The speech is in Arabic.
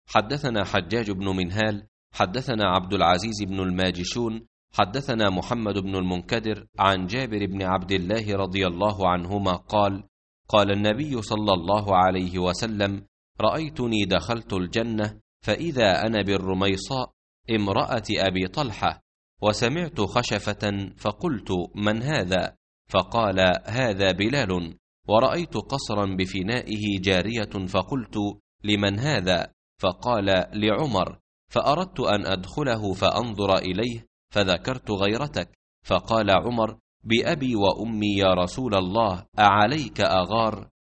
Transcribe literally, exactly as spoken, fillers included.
حدثنا حجاج بن منهال حدثنا عبد العزيز بن الماجشون حدثنا محمد بن المنكدر عن جابر بن عبد الله رضي الله عنهما قال: قال النبي صلى الله عليه وسلم: رأيتني دخلت الجنة فإذا أنا بالرميصاء امرأة أبي طلحة، وسمعت خشفة فقلت: من هذا؟ فقال: هذا بلال. ورأيت قصرا بفنائه جارية فقلت: لمن هذا؟ فقال: لعمر. فأردت أن أدخله فأنظر إليه فذكرت غيرتك، فقال عمر: بأبي وأمي يا رسول الله، أعليك أغار؟